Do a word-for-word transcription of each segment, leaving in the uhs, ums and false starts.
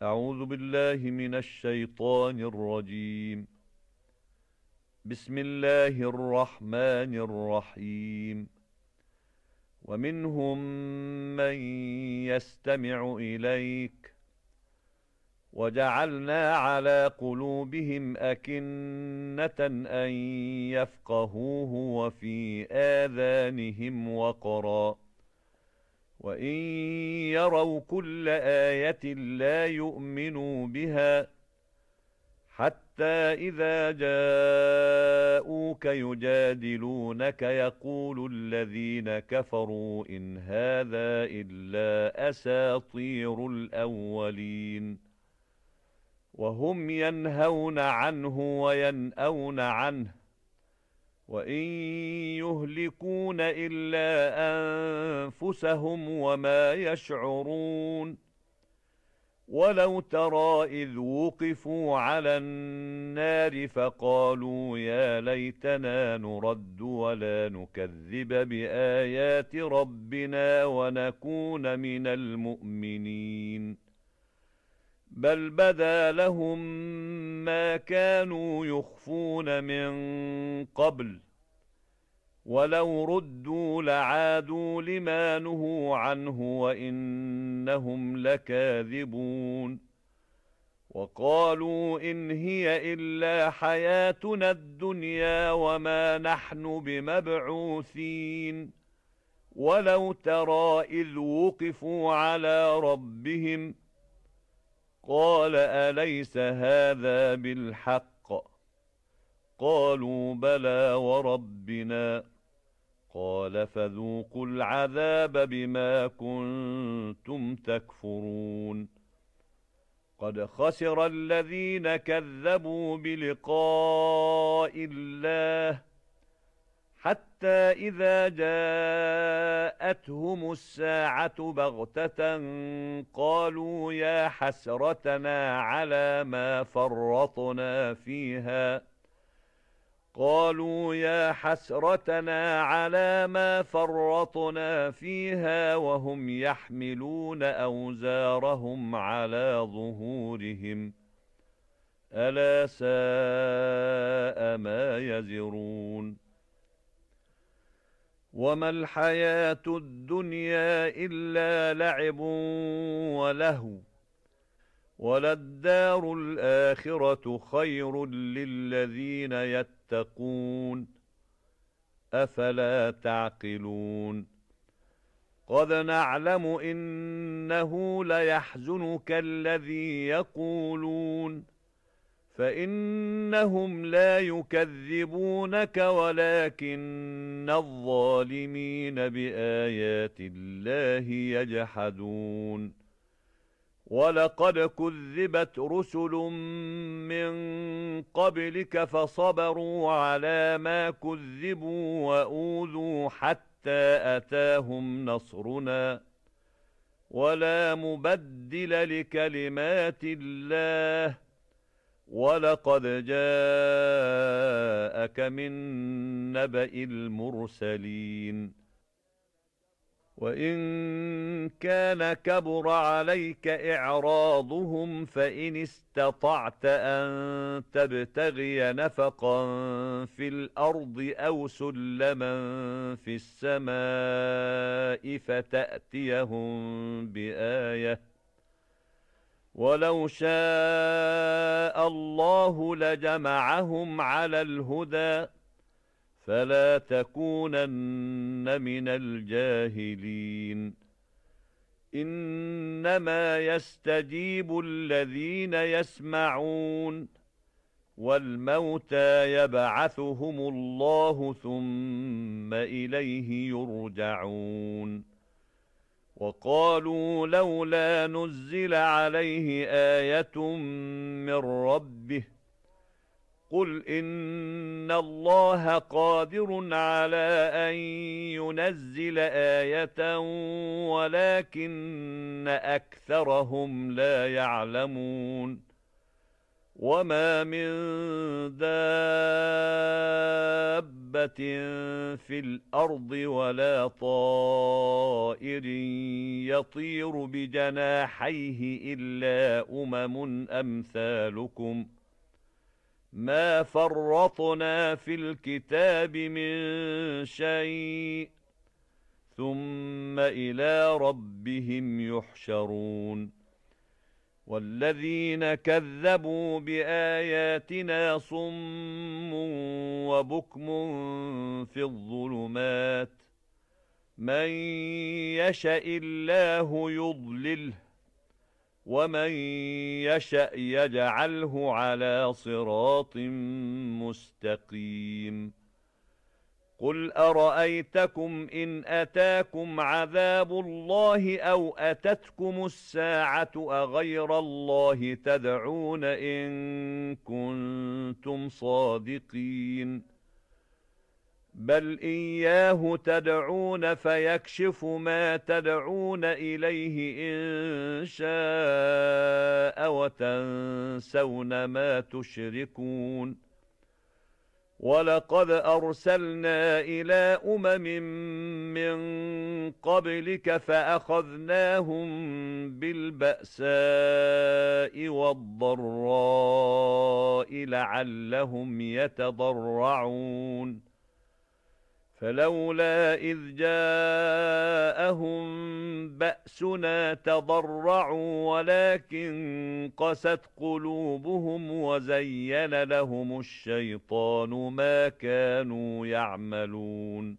أعوذ بالله من الشيطان الرجيم. بسم الله الرحمن الرحيم. ومنهم من يستمع إليك وجعلنا على قلوبهم أكنة أن يفقهوه وفي آذانهم وقرا وإن يروا كل آية لا يؤمنوا بها حتى إذا جاءوك يجادلونك يقول الذين كفروا إن هذا إلا أساطير الأولين وهم ينهون عنه وينأون عنه وإن يهلكون إلا أنفسهم وما يشعرون. ولو ترى إذ وقفوا على النار فقالوا يا ليتنا نرد ولا نكذب بآيات ربنا ونكون من المؤمنين بل بدا لهم ما كانوا يخفون من قبل ولو ردوا لعادوا لما نهوا عنه وإنهم لكاذبون. وقالوا إن هي إلا حياتنا الدنيا وما نحن بمبعوثين. ولو ترى إذ وقفوا على ربهم قال أليس هذا بالحق قالوا بلى وربنا قال فذوقوا العذاب بما كنتم تكفرون. قد خسر الذين كذبوا بلقاء الله حتى إذا جاءتهم الساعة بغتة قالوا يا حسرتنا على ما فرطنا فيها قالوا يا حسرتنا على ما فرطنا فيها وهم يحملون أوزارهم على ظهورهم ألا ساء ما يزرون. وما الحياة الدنيا إلا لعب ولهو وللدار الآخرة خير للذين يتقون أفلا تعقلون. قد نعلم إنه ليحزنك الذي يقولون فإنهم لا يكذبونك ولكن الظالمين بآيات الله يجحدون. ولقد كذبت رسل من قبلك فصبروا على ما كذبوا وأوذوا حتى أتاهم نصرنا ولا مبدل لكلمات الله ولقد جاءك من نبأ المرسلين. وإن كان كبر عليك إعراضهم فإن استطعت أن تبتغي نفقا في الأرض أو سلما في السماء فتأتيهم بآية ولو شاء الله لجمعهم على الهدى فلا تكونن من الجاهلين. إنما يستجيب الذين يسمعون والموتى يبعثهم الله ثم إليه يرجعون. وقالوا لولا نزل عليه آية من ربه قل إن الله قادر على أن ينزل آية ولكن أكثرهم لا يعلمون. وما من دابة في الأرض ولا طائر يطير بجناحيه إلا أمم أمثالكم ما فرطنا في الكتاب من شيء ثم إلى ربهم يحشرون والذين كذبوا بآياتنا صم وبكم في الظلمات من يشاء الله يضلله ومن يشأ يجعله على صراط مستقيم قل أرأيتكم إن أتاكم عذاب الله أو أتتكم الساعة أغير الله تدعون إن كنتم صادقين بل إياه تدعون فيكشف ما تدعون إليه إن شاء وتنسون ما تشركون ولقد أرسلنا إلى أمم من قبلك فأخذناهم بالبأساء والضراء لعلهم يتضرعون فلولا إذ جاءهم بأسنا تضرعوا ولكن قست قلوبهم وزين لهم الشيطان ما كانوا يعملون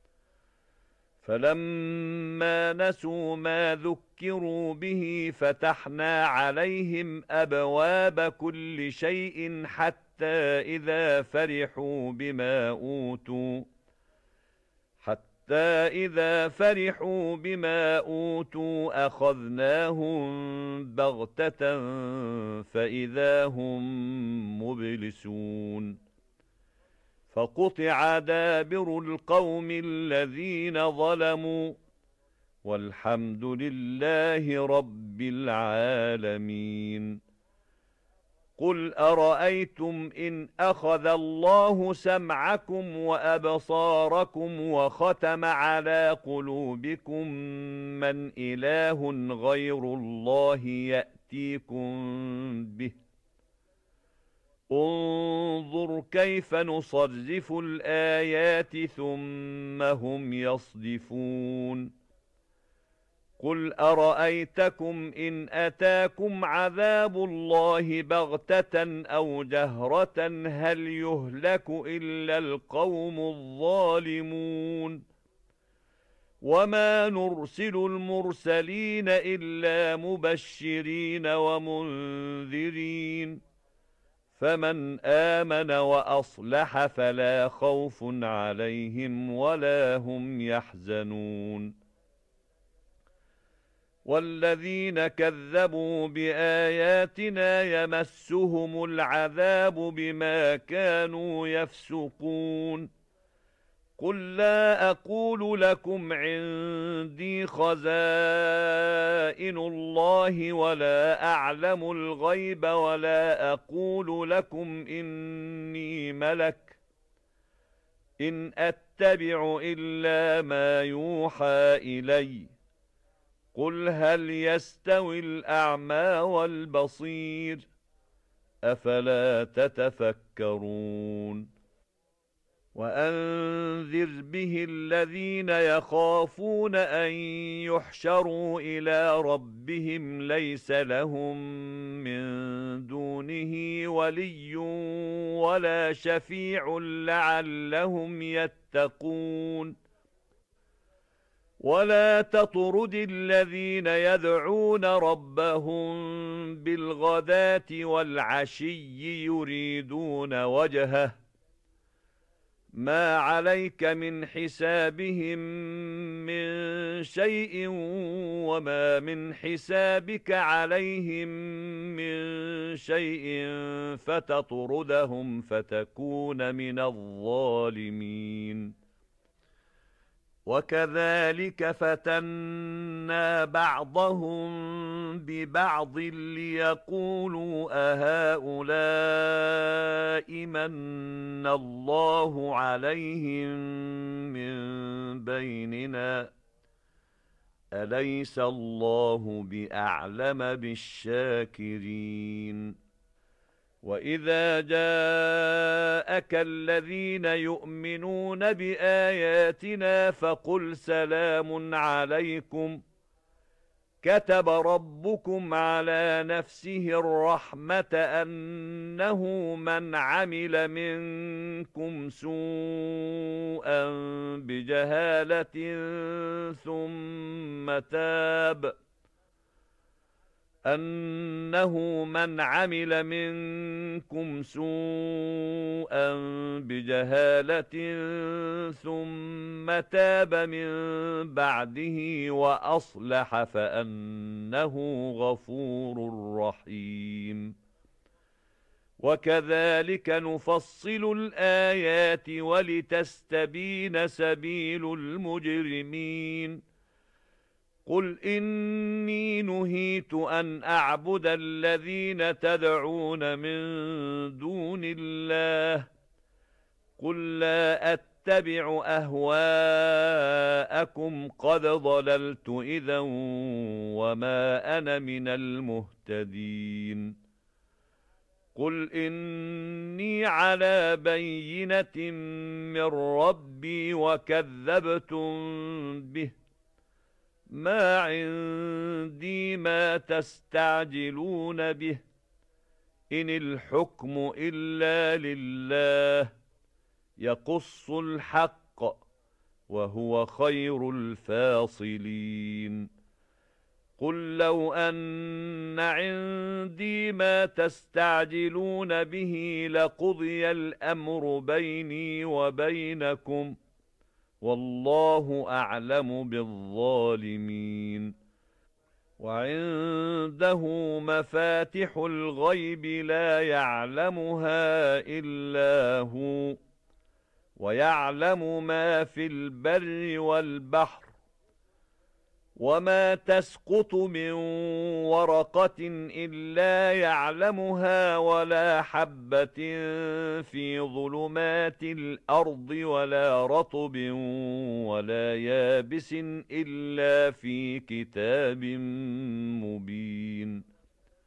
فلما نسوا ما ذكروا به فتحنا عليهم أبواب كل شيء حتى إذا فرحوا بما أوتوا حتى إذا فرحوا بما أوتوا أخذناهم بغتة فإذا هم مبلسون فقطع دابر القوم الذين ظلموا والحمد لله رب العالمين قل أرأيتم إن أخذ الله سمعكم وأبصاركم وختم على قلوبكم من إله غير الله يأتيكم به انظر كيف نصرف الآيات ثم هم يصدفون قل أرأيتكم إن أتاكم عذاب الله بغتة أو جهرة هل يهلك إلا القوم الظالمون وما نرسل المرسلين إلا مبشرين ومنذرين فمن آمن وأصلح فلا خوف عليهم ولا هم يحزنون والذين كذبوا بآياتنا يمسهم العذاب بما كانوا يفسقون قل لا أقول لكم عندي خزائن الله ولا أعلم الغيب ولا أقول لكم إني ملك إن أتبع إلا ما يوحى إلي قل هل يستوي الأعمى والبصير أفلا تتفكرون وأنذر به الذين يخافون أن يحشروا إلى ربهم ليس لهم من دونه ولي ولا شفيع لعلهم يتقون ولا تطرد الذين يدعون ربهم بالغداة والعشي يريدون وجهه ما عليك من حسابهم من شيء وما من حسابك عليهم من شيء فتطردهم فتكون من الظالمين وكذلك فتنا بعضهم ببعض ليقولوا أهؤلاء من الله عليهم من بيننا أليس الله بأعلم بالشاكرين وَإِذَا جَاءَكَ الَّذِينَ يُؤْمِنُونَ بِآيَاتِنَا فَقُلْ سَلَامٌ عَلَيْكُمْ كَتَبَ رَبُّكُمْ عَلَى نَفْسِهِ الرَّحْمَةَ أَنَّهُ مَنْ عَمِلَ مِنكُمْ سُوءًا بِجَهَالَةٍ ثُمَّ تَابَ أنه من عمل منكم سوءا بجهالة ثم تاب من بعده وأصلح فأنه غفور رحيم وكذلك نفصل الآيات ولتستبين سبيل المجرمين قل إني نهيت أن أعبد الذين تدعون من دون الله قل لا أتبع أهواءكم قد ضللت إذا وما أنا من المهتدين قل إني على بينة من ربي وكذبتم به ما عندي ما تستعجلون به إن الحكم إلا لله يقص الحق وهو خير الفاصلين قل لو أن عندي ما تستعجلون به لقضي الأمر بيني وبينكم والله أعلم بالظالمين وعنده مفاتح الغيب لا يعلمها إلا هو ويعلم ما في البر والبحر وما تسقط من ورقة إلا يعلمها ولا حبة في ظلمات الأرض ولا رطب ولا يابس إلا في كتاب مبين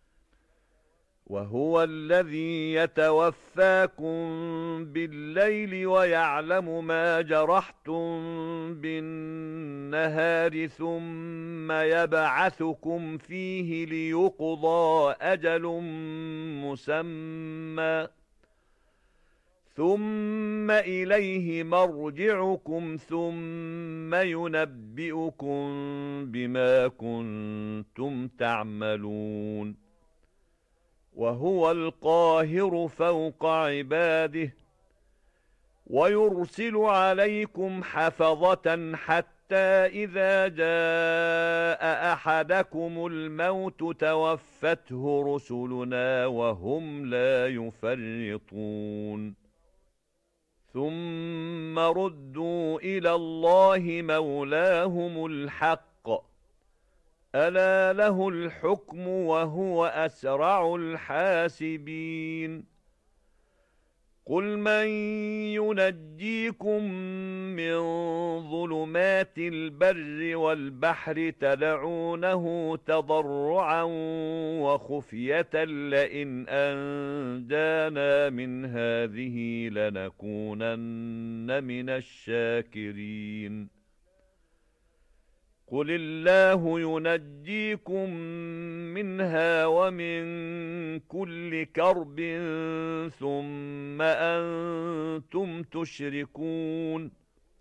وهو الذي يتوفاكم بالليل ويعلم ما جرحتم بالنهار ثم يبعثكم فيه ليقضى أجل مسمى ثم إليه مرجعكم ثم ينبئكم بما كنتم تعملون وهو القاهر فوق عباده ويرسل عليكم حفظة حتى إذا جاء أحدكم الموت توفته رسلنا وهم لا يفرطون ثم ردوا إلى الله مولاهم الحق ألا له الحكم وهو أسرع الحاسبين قل من ينجيكم من ظلمات البر والبحر تدعونه تضرعا وخفية لئن أنجانا من هذه لنكونن من الشاكرين قل الله ينجيكم منها ومن كل كرب ثم أنتم تشركون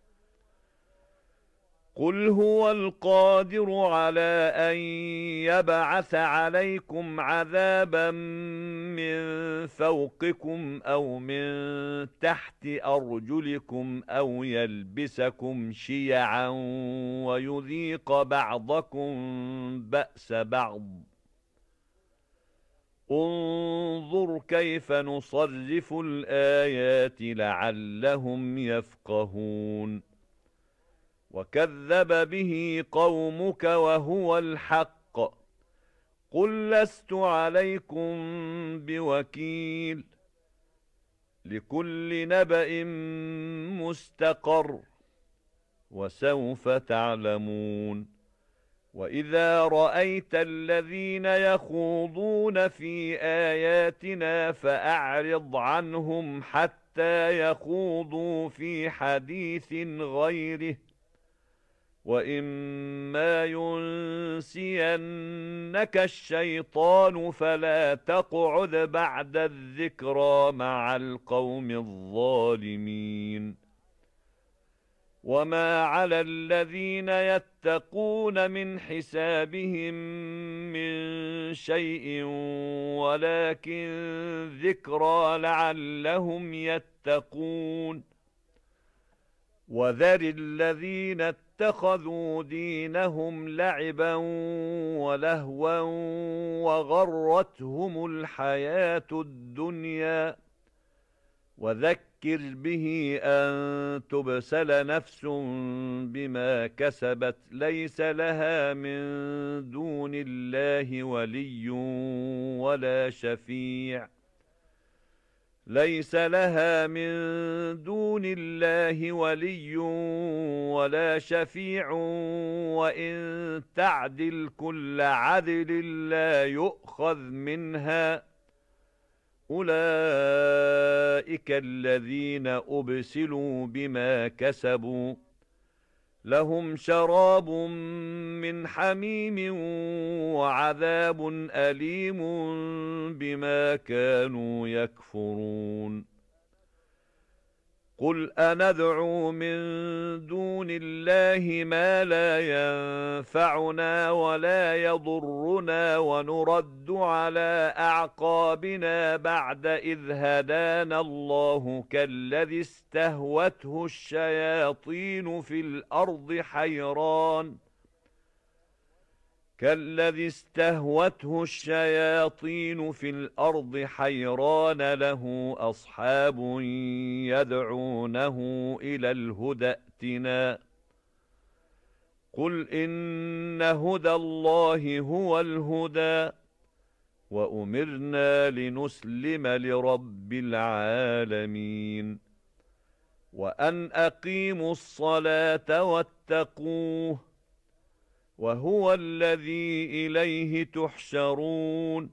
قل هو القادر على أن يبعث عليكم عذابا من فوقكم أو من تحت أرجلكم أو يلبسكم شيعا ويذيق بعضكم بأس بعض انظر كيف نصرف الآيات لعلهم يفقهون وكذب به قومك وهو الحق قل لست عليكم بوكيل لكل نبأ مستقر وسوف تعلمون وإذا رأيت الذين يخوضون في آياتنا فأعرض عنهم حتى يخوضوا في حديث غيره وإما ينسينك الشيطان فلا تقعد بعد الذكرى مع القوم الظالمين وما على الذين يتقون من حسابهم من شيء ولكن ذكرى لعلهم يتقون وذر الذين اتخذوا دينهم لعبا ولهوا وغرتهم الحياة الدنيا وذكر به أن تبسل نفس بما كسبت ليس لها من دون الله ولي ولا شفيع ليس لها من دون الله ولي ولا شفيع وإن تعدل كل عدل لا يؤخذ منها أولئك الذين أبسلوا بما كسبوا لهم شراب من حميم وعذاب أليم بما كانوا يكفرون قل أندعو من دون الله ما لا ينفعنا ولا يضرنا ونرد على أعقابنا بعد إذ هدانا الله كالذي استهوته الشياطين في الأرض حيران كالذي استهوته الشياطين في الأرض حيران له أصحاب يدعونه إلى الهدى ائتنا قل إن هدى الله هو الهدى وأمرنا لنسلم لرب العالمين وأن أقيموا الصلاة واتقوه وهو الذي إليه تحشرون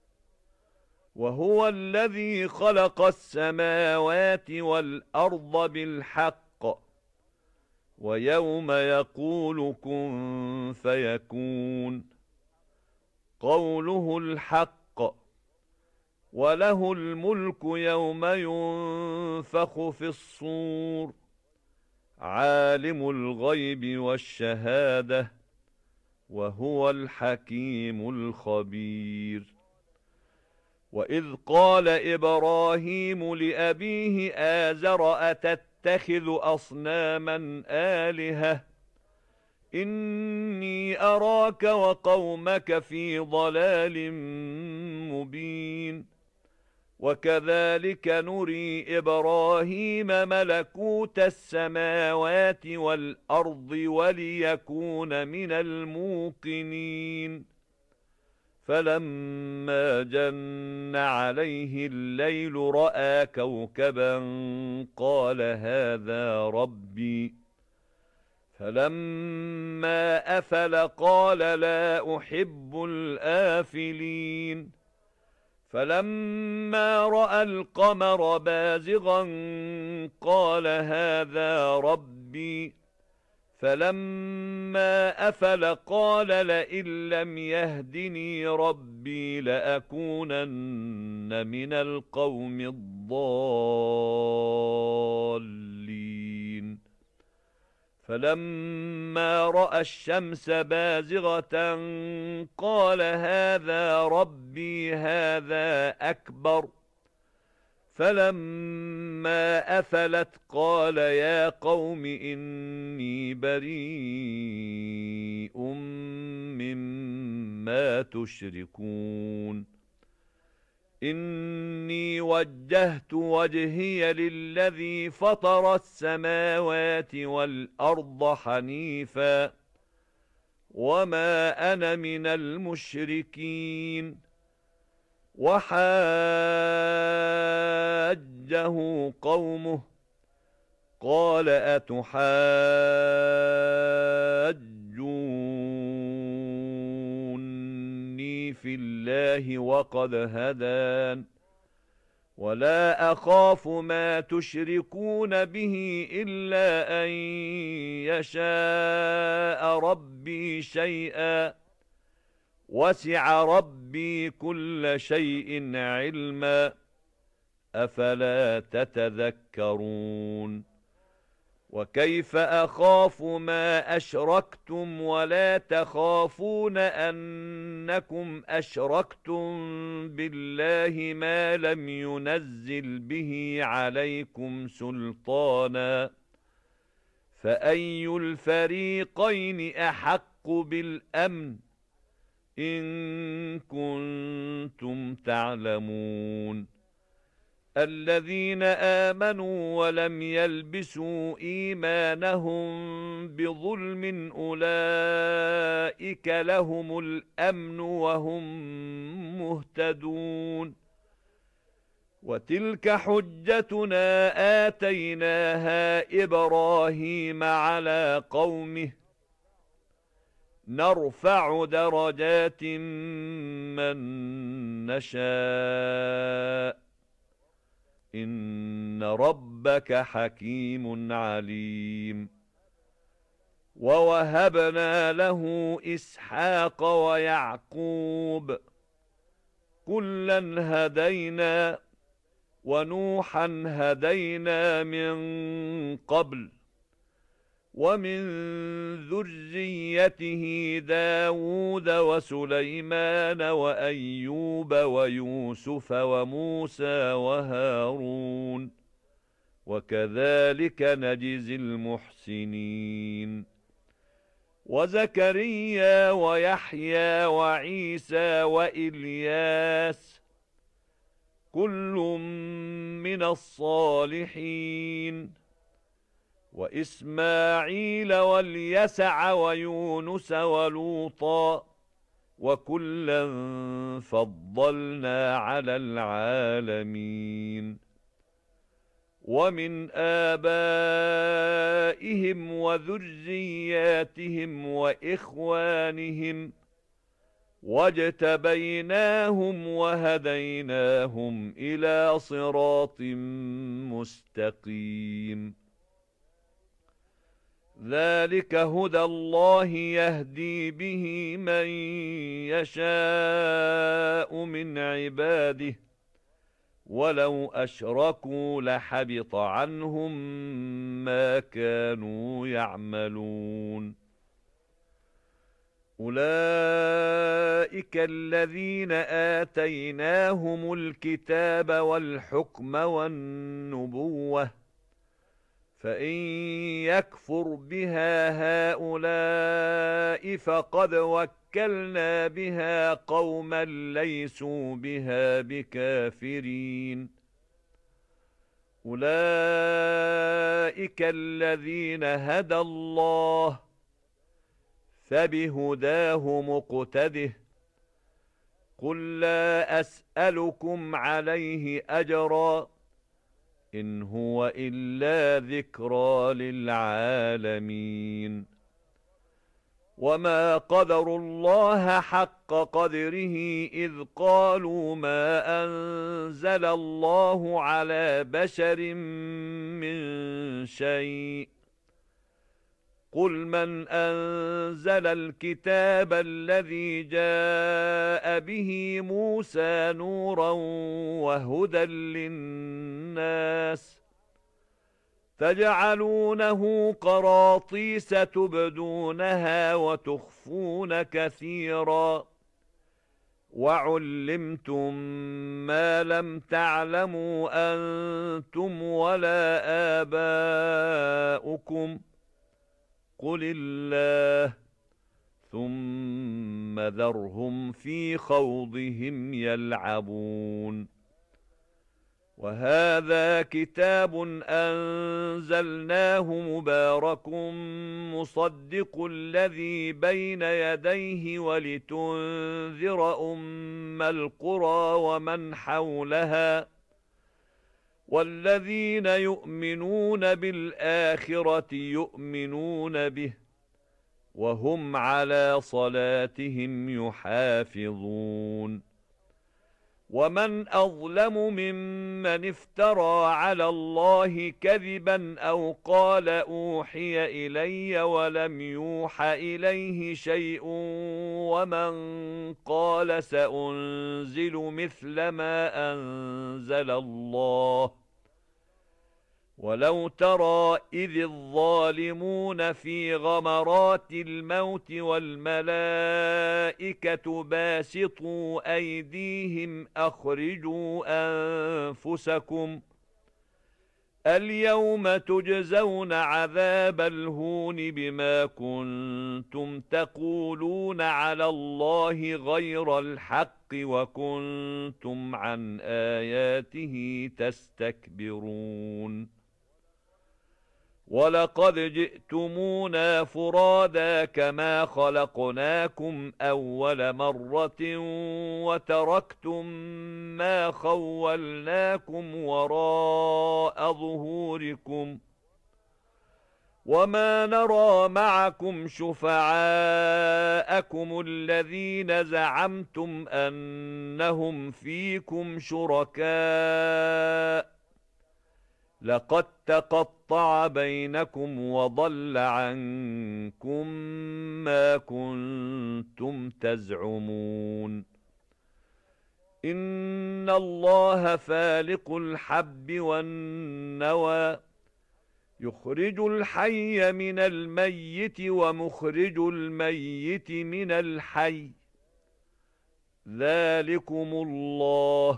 وهو الذي خلق السماوات والأرض بالحق ويوم يقول كن فيكون قوله الحق وله الملك يوم ينفخ في الصور عالم الغيب والشهادة وهو الحكيم الخبير وإذ قال إبراهيم لأبيه آزر أتتخذ أصناما آلهة إني أراك وقومك في ضلال مبين وكذلك نري إبراهيم ملكوت السماوات والأرض وليكون من الموقنين فلما جن عليه الليل رأى كوكبا قال هذا ربي فلما أفل قال لا أحب الآفلين فلما رأى القمر بازغا قال هذا ربي فلما أفل قال لئن لم يهدني ربي لأكونن من القوم الضالين فلما رأى الشمس بازغة قال هذا ربي هذا أكبر فلما أفلت قال يا قوم إني بريء مما تشركون إني وجهت وجهي للذي فطر السماوات والأرض حنيفا وما أنا من المشركين. وحاجه قومه قال أتحاجوني في الله وقد هدان ولا أخاف ما تشركون به إلا أن يشاء ربي شيئا وسع ربي كل شيء علما أفلا تتذكرون. وكيف أخاف ما أشركتم ولا تخافون أنكم أشركتم بالله ما لم ينزل به عليكم سلطانا فأي الفريقين أحق بالأمن إن كنتم تعلمون. الذين آمنوا ولم يلبسوا إيمانهم بظلم أولئك لهم الأمن وهم مهتدون. وتلك حجتنا آتيناها إبراهيم على قومه نرفع درجات من نشاء إن ربك حكيم عليم. ووهبنا له إسحاق ويعقوب كلا هدينا ونوحا هدينا من قبل ومن ذريته داود وسليمان وأيوب ويوسف وموسى وهارون وكذلك نجزي المحسنين. وزكريا ويحيى وعيسى وإلياس كل من الصالحين وإسماعيل واليسع ويونس ولوطا وكلا فضلنا على العالمين. ومن آبائهم وذرياتهم وإخوانهم واجتبيناهم وهديناهم إلى صراط مستقيم. ذلك هدى الله يهدي به من يشاء من عباده ولو أشركوا لحبط عنهم ما كانوا يعملون. أولئك الذين آتيناهم الكتاب والحكم والنبوة فإن يكفر بها هؤلاء فقد وكلنا بها قوما ليسوا بها بكافرين. أولئك الذين هدى الله فبهداه مقتده قل لا أسألكم عليه أجرا إن هو إلا ذكرى للعالمين. وما قدروا الله حق قدره إذ قالوا ما أنزل الله على بشر من شيء قل من أنزل الكتاب الذي جاء به موسى نورا وهدى للناس تجعلونه قراطيس تبدونها وتخفون كثيرا وعلمتم ما لم تعلموا أنتم ولا آباؤكم قل الله ثم ذرهم في خوضهم يلعبون وهذا كتاب أنزلناه مبارك مصدق الذي بين يديه ولتنذر أم القرى ومن حولها والذين يؤمنون بالآخرة يؤمنون به وهم على صلاتهم يحافظون ومن أظلم ممن افترى على الله كذبا أو قال أوحي إلي ولم يوح إليه شيء ومن قال سأنزل مثل ما أنزل الله ولو ترى إذ الظالمون في غمرات الموت والملائكة باسطوا أيديهم أخرجوا أنفسكم اليوم تجزون عذاب الهون بما كنتم تقولون على الله غير الحق وكنتم عن آياته تستكبرون ولقد جئتمونا فرادا كما خلقناكم أول مرة وتركتم ما خولناكم وراء ظهوركم وما نرى معكم شفعاءكم الذين زعمتم أنهم فيكم شركاء لقد تقطع بينكم وضل عنكم ما كنتم تزعمون إن الله فالق الحب والنوى يخرج الحي من الميت ومخرج الميت من الحي ذلكم الله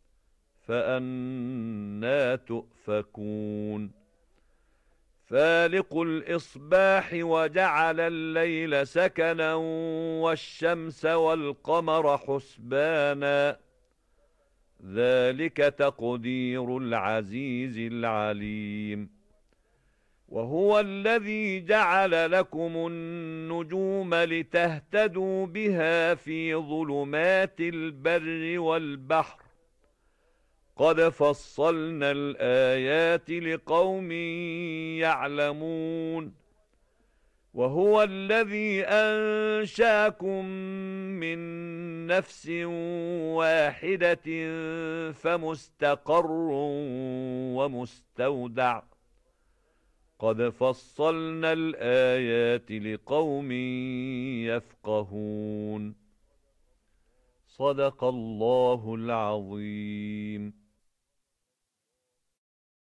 فأنى تؤفكون فالق الإصباح وجعل الليل سكنا والشمس والقمر حسبانا ذلك تقدير العزيز العليم وهو الذي جعل لكم النجوم لتهتدوا بها في ظلمات البر والبحر قد فصلنا الآيات لقوم يعلمون وهو الذي أنشاكم من نفس واحدة فمستقر ومستودع قد فصلنا الآيات لقوم يفقهون صدق الله العظيم